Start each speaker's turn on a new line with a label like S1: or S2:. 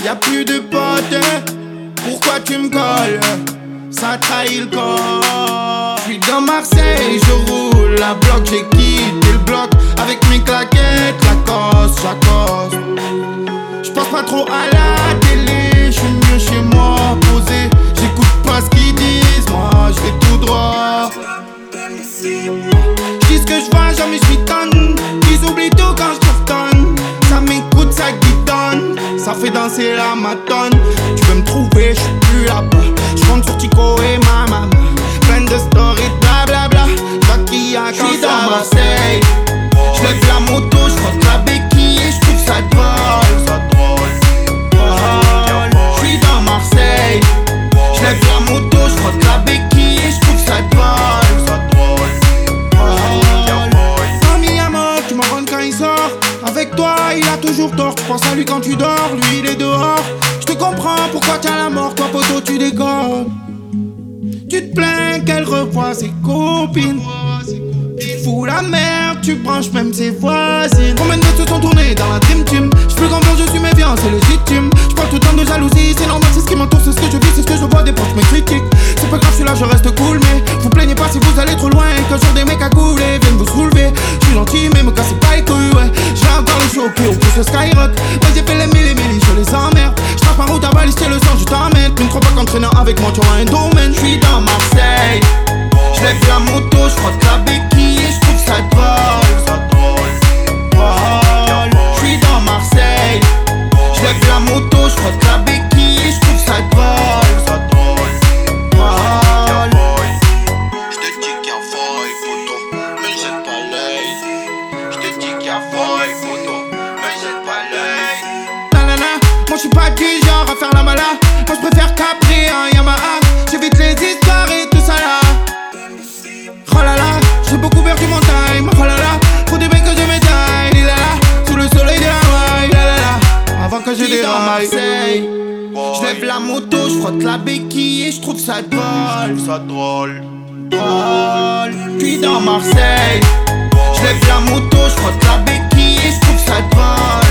S1: Y'a plus de potes, pourquoi tu me colles? Ça trahit le corps. J'suis dans Marseille, je roule la bloc, j'ai quitté le bloc avec mes claquettes, Lacoste, j'accoste. J'pense pas trop à la télé, j'suis mieux chez moi, posé. J'écoute pas ce qu'ils disent, moi j'vais tout droit. J'dis ce que j'vois, jamais j'mitonne. Ils oublient tout quand j't'oftonne. Ça m'écoute, ça guidonne, ça fait danser la matonne. Tu veux me trouver, j'suis plus là-bas. J'compte sur Tico et ma maman. Plein de stories, blablabla. Toi qui a quand dans Marseille. J'lève la moto, j'frotte la béquille et j'trouve ça drôle. J'suis dans Marseille. J'lève la moto, j'frotte la béquille et j'trouve ça drôle. Ami à mort, tu m'en rends quand il sort. Avec toi, il a toujours tort. Tu penses à lui quand tu dors, lui il est dehors. Je te comprends pourquoi t'as la mort, toi poteau tu déconnes. Tu te plains qu'elle revoit ses copines. Tu fous la merde, tu branches même ses voisines. Combien de mecs se sont tournés dans la dream team? J'suis plus grand, je suis méfiant, c'est légitime. J'parle tout le temps de jalousie, c'est normal, c'est ce qui m'entoure, c'est ce que je vis, c'est ce que je vois, des proches me critiquent. C'est pas grave, je suis là, je reste cool, mais vous plaignez pas si vous allez trop loin. Qu'un jour des mecs à couler viennent vous soulever. J'suis gentil, mais me cassez pas les couilles, ouais. J'ai encore le choqué, on pousse le skyrock. Moi j'ai fait les milli, je les emmerde. J'trape en route à balister le sang, je t'emmène. Tu ne crois pas qu'entraînant avec moi, tu auras un domaine. J'suis dans Marseille, j'lève la moto, j'frotte la béquille et j'trouve ça drôle. J'suis dans Marseille, j'lève la moto, j'frotte la béquille et j'trouve ça drôle.
S2: J'te dis qu'il y a folle photo, mais jette pas l'œil. J'te dis qu'il y a folle photo, mais jette pas l'œil.
S1: Nanana, moi j'suis pas du genre à faire la mala. Moi j'préfère Capri, un Yamaha. J'évite les histoires et tout ça là. Oh là là, j'ai beaucoup perdu mon time. Oh là là, faut des mecs que je médaille. Lilala, sous le soleil de Hawaï. Lilala, avant que je déraille. J'lève la moto, j'frotte la béquille et j'trouve ça drôle. Puis dans Marseille, j'lève la moto, j'frotte la béquille et j'trouve ça drôle.